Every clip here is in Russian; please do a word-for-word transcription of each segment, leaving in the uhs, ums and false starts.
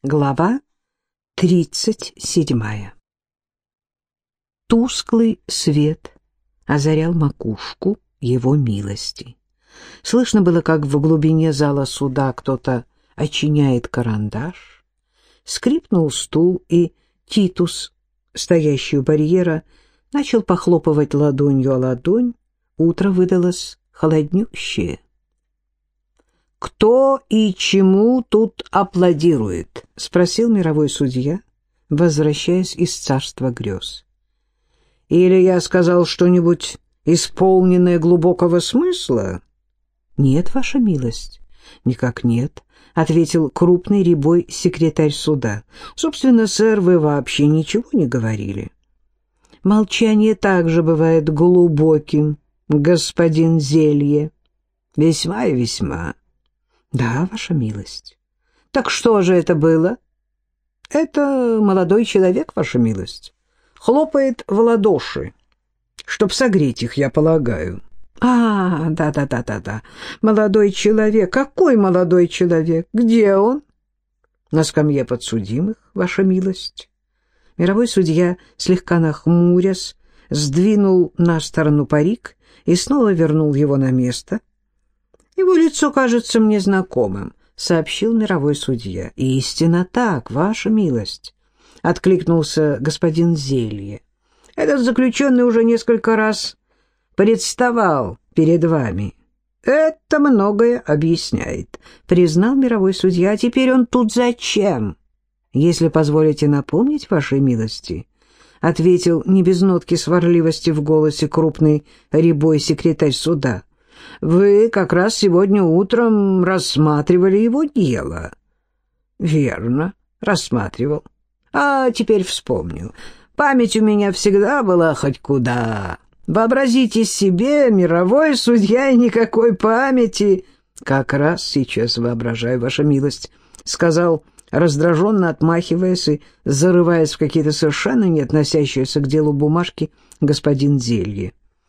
Глава тридцать седьмая. Тусклый свет озарял макушку его милости. Слышно было, как в глубине зала суда кто-то очиняет карандаш. Скрипнул стул, и Титус, стоящий у барьера, начал похлопывать ладонью о ладонь. Утро выдалось холоднющее. «Кто и чему тут аплодирует?» — спросил мировой судья, возвращаясь из царства грез. «Или я сказал что-нибудь исполненное глубокого смысла?» «Нет, ваша милость». «Никак нет», — ответил крупный рябой секретарь суда. «Собственно, сэр, вы вообще ничего не говорили». «Молчание также бывает глубоким, господин Зелье. Весьма и весьма». «Да, ваша милость». «Так что же это было?» «Это молодой человек, ваша милость. Хлопает в ладоши, чтоб согреть их, я полагаю». «А, да-да-да-да-да. Молодой человек. Какой молодой человек? Где он?» «На скамье подсудимых, ваша милость». Мировой судья, слегка нахмурясь, сдвинул на сторону парик и снова вернул его на место. «Его лицо кажется мне знакомым», — сообщил мировой судья. «Истинно так, ваша милость», — откликнулся господин Зелье. «Этот заключенный уже несколько раз представал перед вами. Это многое объясняет», — признал мировой судья. «А теперь он тут зачем?» «Если позволите напомнить, вашей милости», — ответил не без нотки сварливости в голосе крупный рябой секретарь суда, «вы как раз сегодня утром рассматривали его дело». «Верно, рассматривал. А теперь вспомнил. Память у меня всегда была хоть куда. Вообразите себе, мировой судья и никакой памяти». «Как раз сейчас воображаю, ваша милость», — сказал, раздраженно отмахиваясь и зарываясь в какие-то совершенно не относящиеся к делу бумажки, господин Зелье.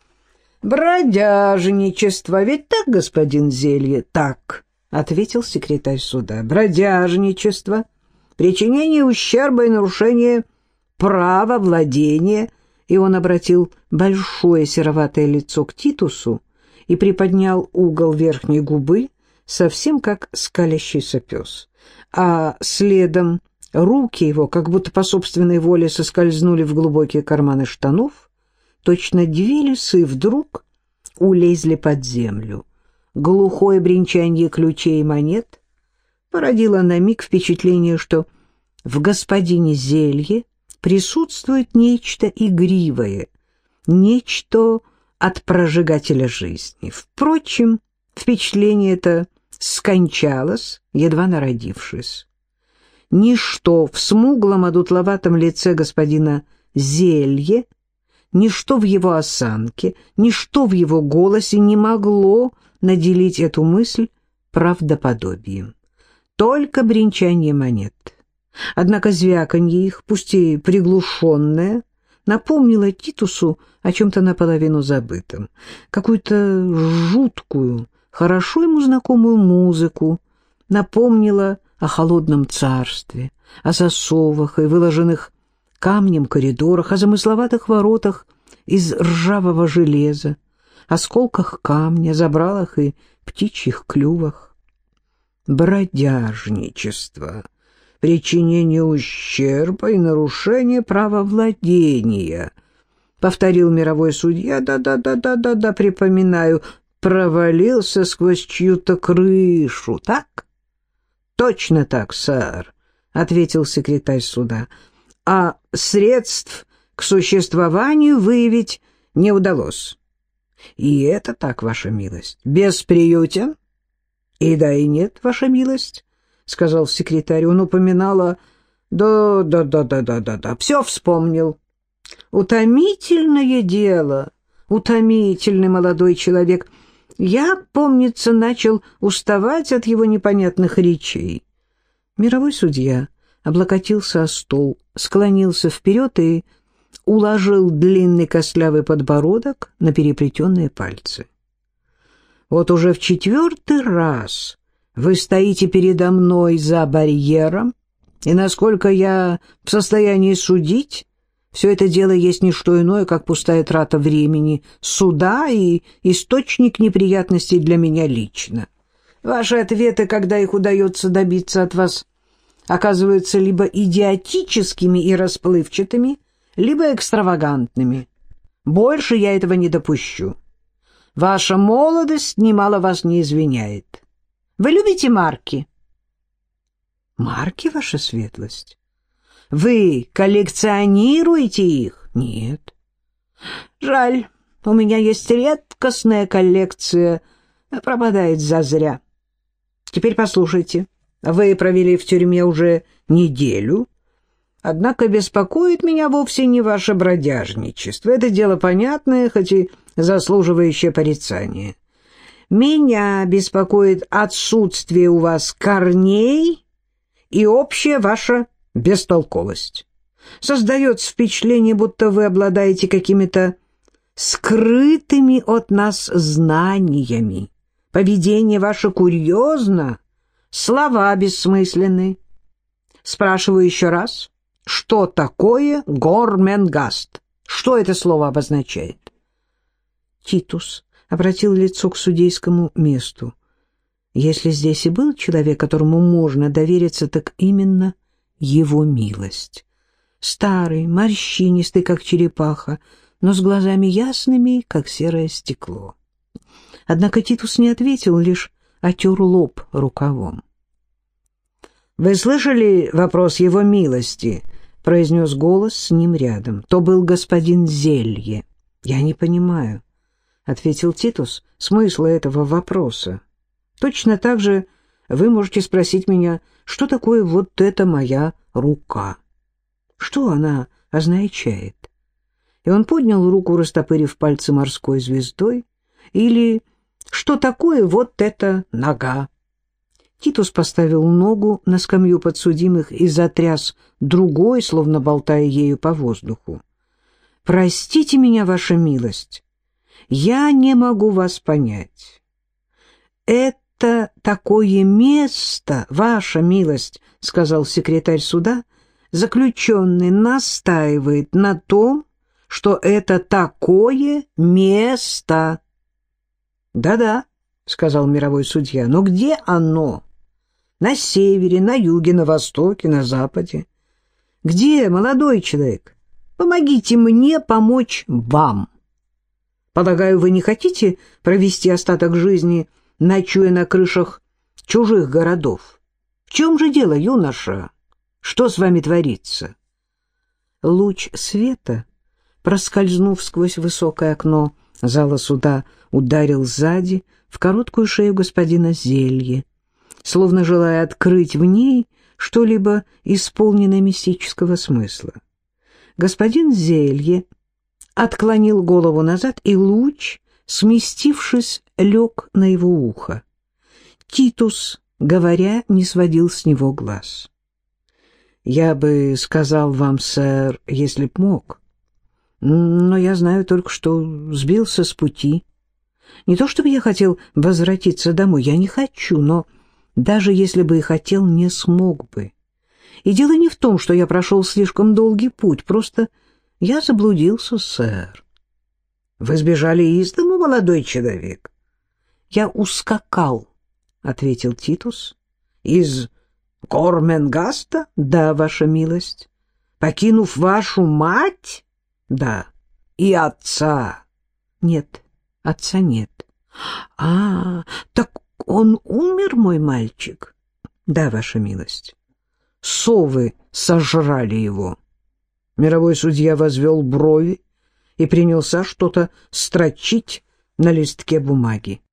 «Бродяжничество, ведь так, господин Зелье?» «Так», — ответил секретарь суда. «Бродяжничество, причинение ущерба и нарушение права владения». И он обратил большое сероватое лицо к Титусу и приподнял угол верхней губы, совсем как скалящийся пес. А следом руки его, как будто по собственной воле, соскользнули в глубокие карманы штанов. Точно две лисы вдруг улезли под землю. Глухое бренчанье ключей и монет породило на миг впечатление, что в господине Зелье присутствует нечто игривое, нечто от прожигателя жизни. Впрочем, впечатление это скончалось, едва народившись. Ничто в смуглом одутловатом лице господина Зелье, ничто в его осанке, ничто в его голосе не могло наделить эту мысль правдоподобием. Только бренчание монет. Однако звяканье их, пусть и приглушенное, напомнило Титусу о чем-то наполовину забытом. Какую-то жуткую, хорошо ему знакомую музыку, напомнило о холодном царстве, о засовах и выложенных камнем коридорах, о замысловатых воротах из ржавого железа, осколках камня, забралах и птичьих клювах. Бродяжничество, причинение ущерба и нарушение права владения, повторил мировой судья. Да-да-да-да-да-да, припоминаю, провалился сквозь чью-то крышу, так? Точно так, сэр, ответил секретарь суда. А средств к существованию выявить не удалось. И это так, ваша милость. Бесприютен? И да, и нет, ваша милость, сказал секретарь. Он упоминала... Да-да-да-да-да-да-да. Все вспомнил. Утомительное дело. Утомительный молодой человек. Я, помнится, начал уставать от его непонятных речей. Мировой судья облокотился о стол, склонился вперед и уложил длинный костлявый подбородок на переплетенные пальцы. «Вот уже в четвертый раз вы стоите передо мной за барьером И насколько я в состоянии судить, все это дело есть не что иное, как пустая трата времени, суда и источник неприятностей для меня лично. Ваши ответы, когда их удается добиться от вас, оказываются либо идиотическими и расплывчатыми, либо экстравагантными. Больше я этого не допущу. Ваша молодость немало вас не извиняет. Вы любите марки? Марки, ваша светлость? Вы коллекционируете их? Нет. Жаль, у меня есть редкостная коллекция, пропадает зазря. Теперь послушайте, вы провели в тюрьме уже неделю, однако беспокоит меня вовсе не ваше бродяжничество. Это дело понятное, хоть и заслуживающее порицания. Меня беспокоит отсутствие у вас корней и общая ваша бестолковость. Создается впечатление, будто вы обладаете какими-то скрытыми от нас знаниями. Поведение ваше курьезно, слова бессмысленны. Спрашиваю еще раз, что такое Горменгаст? Что это слово обозначает? Титус обратил лицо к судейскому месту. Если здесь и был человек, которому можно довериться, так именно его милость. Старый, морщинистый, как черепаха, но с глазами ясными, как серое стекло. Однако Титус не ответил, лишь отер лоб рукавом. «Вы слышали вопрос его милости?» — произнес голос с ним рядом. То был господин Зелье. «Я не понимаю», — ответил Титус, — «смысла этого вопроса. Точно так же вы можете спросить меня, что такое вот эта моя рука? Что она означает?» И он поднял руку, растопырив пальцы морской звездой. Или что такое вот эта нога? Титус поставил ногу на скамью подсудимых и затряс другой, словно болтая ею по воздуху. «Простите меня, ваша милость, я не могу вас понять. Это такое место, ваша милость, — сказал секретарь суда, — заключенный настаивает на том, что это такое место». «Да-да», — сказал мировой судья, — «но где оно? На севере, на юге, на востоке, на западе? Где, молодой человек? Помогите мне помочь вам. Полагаю, вы не хотите провести остаток жизни, ночуя на крышах чужих городов? В чем же дело, юноша? Что с вами творится?» Луч света, проскользнув сквозь высокое окно зала суда, ударил сзади в короткую шею господина Зелье, словно желая открыть в ней что-либо исполненное мистического смысла. Господин Зелье отклонил голову назад, и луч, сместившись, лег на его ухо. Титус, говоря, не сводил с него глаз. «Я бы сказал вам, сэр, если б мог, но я знаю только, что сбился с пути. Не то чтобы я хотел возвратиться домой, я не хочу, но даже если бы и хотел, не смог бы. И дело не в том, что я прошел слишком долгий путь, просто я заблудился, сэр». «Вы сбежали из дому, молодой человек?» «Я ускакал», — ответил Титус. «Из Горменгаста?» «Да, ваша милость». «Покинув вашу мать?» «Да». «И отца?» «Нет, отца нет». «А, так он умер, мой мальчик?» «Да, ваша милость». «Совы сожрали его». Мировой судья возвел брови и принялся что-то строчить на листке бумаги.